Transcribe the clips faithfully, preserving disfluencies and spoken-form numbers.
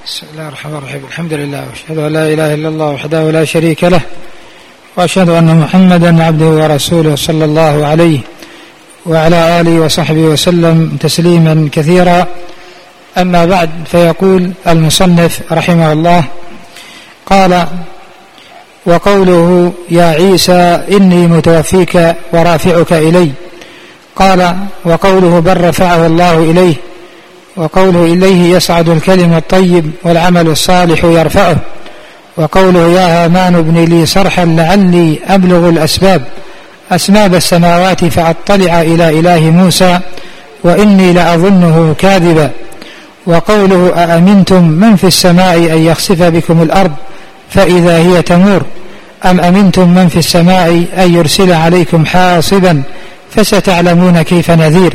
بسم الله الرحمن الرحيم. الحمد لله واشهد ان لا اله الا الله وحده لا شريك له، واشهد ان محمدا عبده ورسوله صلى الله عليه وعلى اله وصحبه وسلم تسليما كثيرا. اما بعد، فيقول المصنف رحمه الله: قال: وقوله يا عيسى إني متوفيك ورافعك إلي. قال: وقوله بل رفعه الله إليه. وقوله إليه يصعد الكلم الطيب والعمل الصالح يرفعه. وقوله يا هامان ابن لي صرحا لعلي أبلغ الأسباب أسباب السماوات فأطلع إلى إله موسى وإني لأظنه كاذبا. وقوله أأمنتم من في السماء أن يخسف بكم الأرض فإذا هي تمور أم أمنتم من في السماء أن يرسل عليكم حاصبا فستعلمون كيف نذير.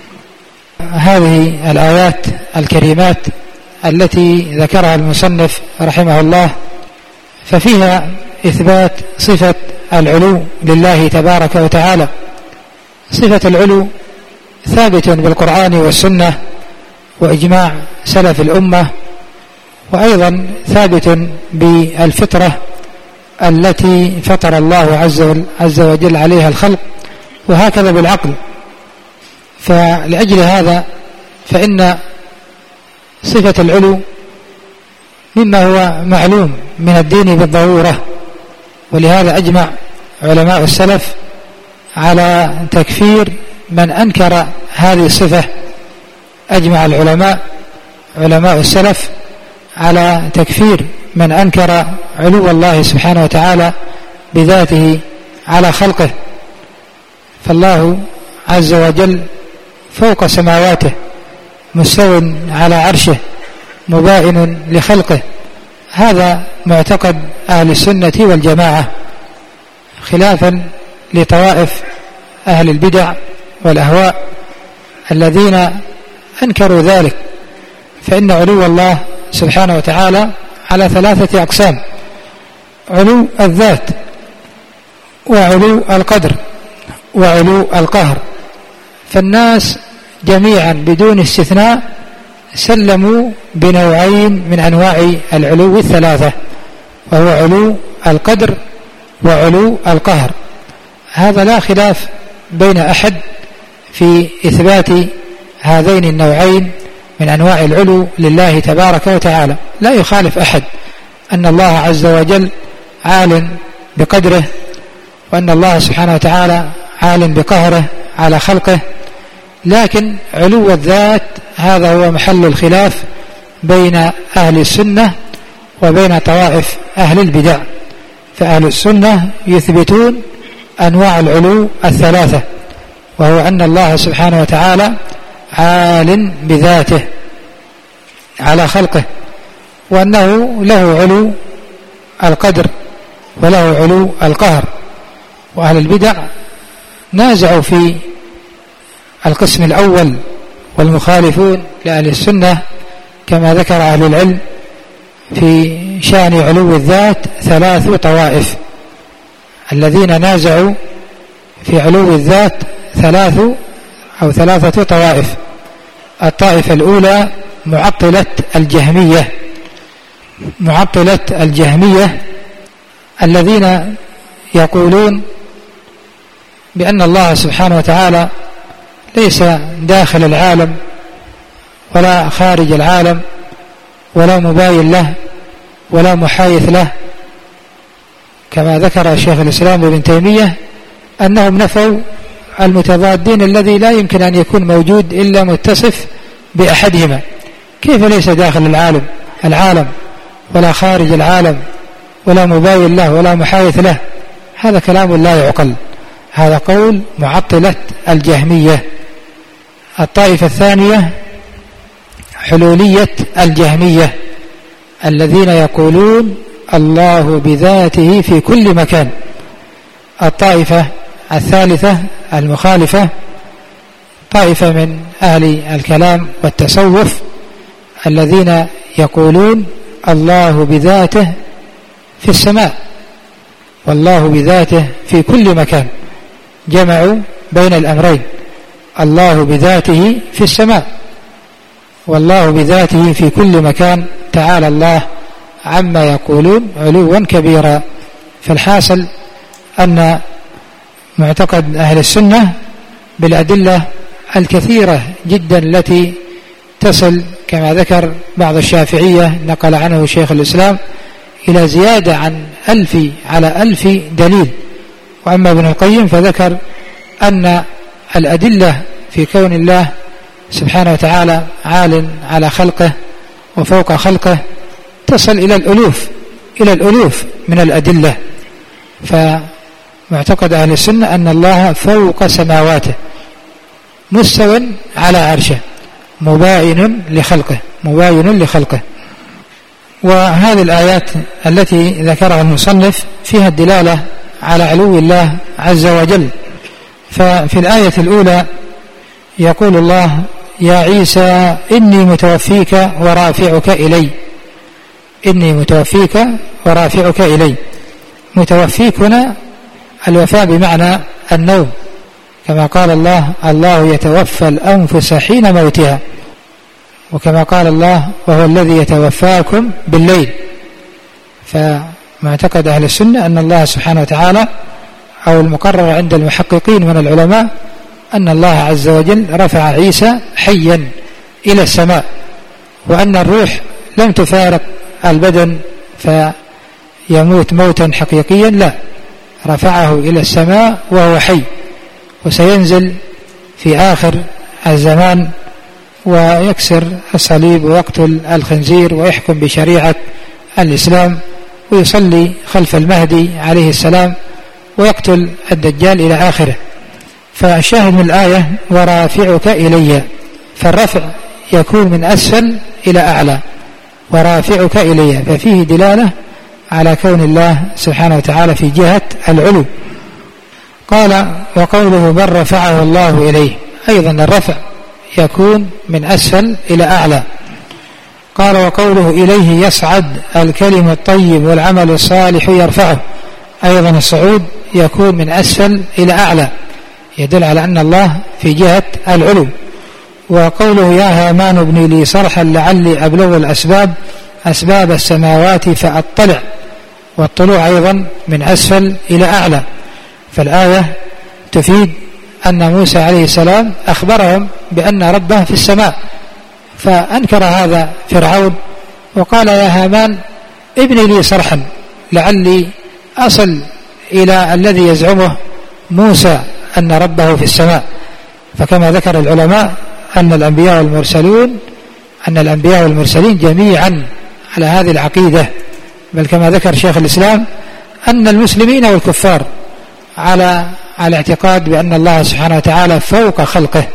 هذه الآيات الكريمات التي ذكرها المصنف رحمه الله ففيها إثبات صفة العلو لله تبارك وتعالى. صفة العلو ثابت بالقرآن والسنة وإجماع سلف الأمة، وأيضا ثابت بالفطرة التي فطر الله عز وجل عليها الخلق، وهكذا بالعقل. فلأجل هذا فإن صفة العلو مما هو معلوم من الدين بالضرورة، ولهذا أجمع علماء السلف على تكفير من أنكر هذه الصفة. أجمع العلماء علماء السلف على تكفير من أنكر علو الله سبحانه وتعالى بذاته على خلقه. فالله عز وجل فوق سماواته مستو على عرشه مبائن لخلقه. هذا معتقد أهل السنة والجماعة، خلافا لطوائف أهل البدع والأهواء الذين أنكروا ذلك. فإن علو الله سبحانه وتعالى على ثلاثة أقسام: علو الذات، وعلو القدر، وعلو القهر. فالناس جميعا بدون استثناء سلموا بنوعين من أنواع العلو الثلاثة، وهو علو القدر وعلو القهر. هذا لا خلاف بين أحد في إثبات هذين النوعين من أنواع العلو لله تبارك وتعالى. لا يخالف أحد أن الله عز وجل عال بقدره، وأن الله سبحانه وتعالى عال بقهره على خلقه، لكن علو الذات هذا هو محل الخلاف بين أهل السنة وبين طوائف أهل البدع. فأهل السنة يثبتون أنواع العلو الثلاثة، وهو أن الله سبحانه وتعالى عال بذاته على خلقه، وأنه له علو القدر وله علو القهر. وأهل البدع نازعوا في القسم الأول، والمخالفون لأهل السنة كما ذكر أهل العلم في شأن علو الذات ثلاث طوائف. الذين نازعوا في علو الذات ثلاث أو ثلاثة طوائف. الطائفة الأولى معطلة الجهمية معطلة الجهمية الذين يقولون بأن الله سبحانه وتعالى ليس داخل العالم ولا خارج العالم ولا مباين له ولا محايث له، كما ذكر شيخ الإسلام ابن تيمية أنهم نفوا المتضادين الذي لا يمكن أن يكون موجود إلا متصف بأحدهما. كيف ليس داخل العالم العالم ولا خارج العالم ولا مباين له ولا محايث له؟ هذا كلام لا يعقل. هذا قول معطلة الجهمية. الطائفة الثانية حلولية الجهمية الذين يقولون الله بذاته في كل مكان. الطائفة الثالثة المخالفة طائفة من أهل الكلام والتصوف الذين يقولون الله بذاته في السماء والله بذاته في كل مكان. جمعوا بين الأمرين: الله بذاته في السماء والله بذاته في كل مكان تعالى الله عما يقولون علوا كبيرا. فالحاصل أن معتقد أهل السنة بالأدلة الكثيرة جدا التي تصل كما ذكر بعض الشافعية نقل عنه شيخ الإسلام إلى زيادة عن ألف على ألف دليل. وأما ابن القيم فذكر أن الأدلة في كون الله سبحانه وتعالى عال على خلقه وفوق خلقه تصل إلى الألوف إلى الألوف من الأدلة. فمعتقد أهل السنة أن الله فوق سماواته مستوى على عرشه مباين لخلقه مباين لخلقه. وهذه الآيات التي ذكرها المصنف فيها الدلالة على علو الله عز وجل. ففي الآية الأولى يقول الله: يا عيسى إني متوفيك ورافعك إلي. إني متوفيك ورافعك إلي. متوفيك هنا الوفاء بمعنى النوم، كما قال الله: الله يتوفى الأنفس حين موتها، وكما قال الله: وهو الذي يتوفاكم بالليل. فمعتقد أهل السنة أن الله سبحانه وتعالى أو المقرر عند المحققين من العلماء أن الله عز وجل رفع عيسى حيا إلى السماء، وأن الروح لم تفارق البدن فيموت موتا حقيقيا، لا، رفعه إلى السماء وهو حي، وسينزل في آخر الزمان ويكسر الصليب ويقتل الخنزير ويحكم بشريعة الإسلام ويصلي خلف المهدي عليه السلام ويقتل الدجال إلى آخره. فالشاهد من الآية: ورافعك إلي، فالرفع يكون من أسفل إلى أعلى، ورافعك إلي، ففيه دلالة على كون الله سبحانه وتعالى في جهة العلو. قال: وقوله بل رفعه الله إليه، أيضا الرفع يكون من أسفل إلى أعلى. قال: وقوله إليه يصعد الكلم الطيب والعمل الصالح يرفعه، أيضا الصعود يكون من أسفل إلى أعلى، يدل على أن الله في جهة العلو. وقوله: يا هامان ابن لي صرحا لعلي أبلغ الأسباب أسباب السماوات فأطلع، والطلوع أيضا من أسفل إلى أعلى. فالآية تفيد أن موسى عليه السلام أخبرهم بأن ربه في السماء، فأنكر هذا فرعون وقال: يا هامان ابن لي صرحا لعلي أصل إلى الذي يزعمه موسى أن ربه في السماء. فكما ذكر العلماء أن الأنبياء والمرسلون أن الأنبياء والمرسلين جميعا على هذه العقيدة، بل كما ذكر شيخ الإسلام أن المسلمين والكفار على على اعتقاد بأن الله سبحانه وتعالى فوق خلقه.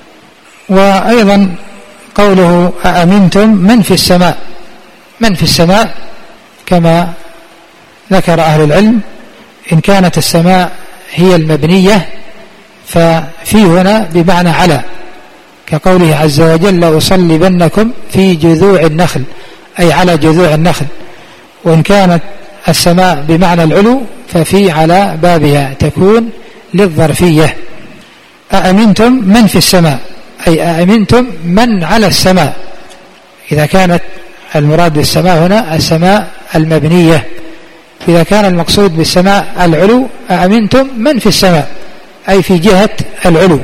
وأيضا قوله: أأمنتم من في السماء، من في السماء كما ذكر أهل العلم إن كانت السماء هي المبنية ففي هنا بمعنى على، كقوله عز وجل: لأصلبنكم في جذوع النخل، أي على جذوع النخل. وإن كانت السماء بمعنى العلو ففي على بابها تكون للظرفية. أأمنتم من في السماء، أي أأمنتم من على السماء، إذا كانت المراد بالسماء هنا السماء المبنية. إذا كان المقصود بالسماء العلو أأمنتم من في السماء، أي في جهة العلو.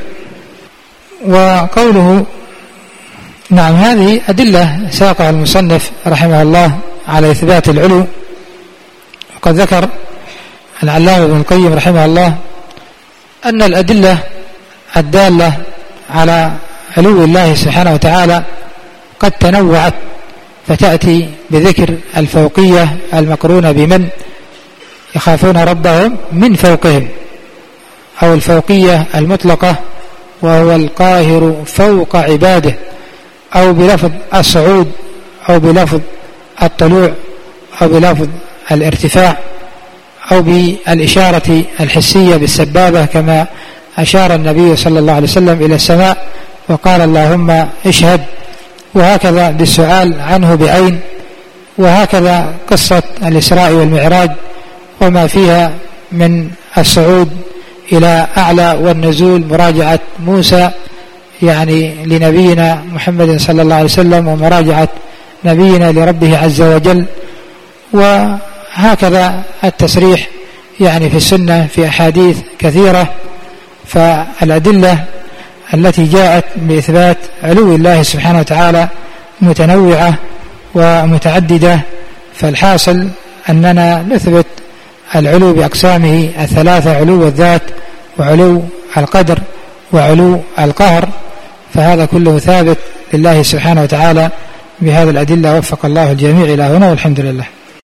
وقوله نعم، هذه أدلة ساقها المصنف رحمه الله على إثبات العلو. وقد ذكر العلامة ابن القيم رحمه الله أن الأدلة الدالة على علو الله سبحانه وتعالى قد تنوعت، فتأتي بذكر الفوقية المقرونة بمن يخافون ربهم من فوقهم، أو الفوقية المطلقة وهو القاهر فوق عباده، أو بلفظ الصعود، أو بلفظ الطلوع، أو بلفظ الارتفاع، أو بالإشارة الحسية بالسبابة كما أشار النبي صلى الله عليه وسلم إلى السماء وقال: اللهم اشهد، وهكذا بالسؤال عنه بعين. وهكذا قصة الإسراء والمعراج وما فيها من الصعود إلى أعلى والنزول، مراجعة موسى يعني لنبينا محمد صلى الله عليه وسلم، ومراجعة نبينا لربه عز وجل. وهكذا التصريح يعني في السنة في أحاديث كثيرة. فالأدلة التي جاءت بإثبات علو الله سبحانه وتعالى متنوعة ومتعددة، فالحاصل أننا نثبت العلو بأقسامه الثلاثة: علو الذات وعلو القدر وعلو القهر. فهذا كله ثابت لله سبحانه وتعالى بهذه الأدلة. وفق الله الجميع إلى هنا، والحمد لله.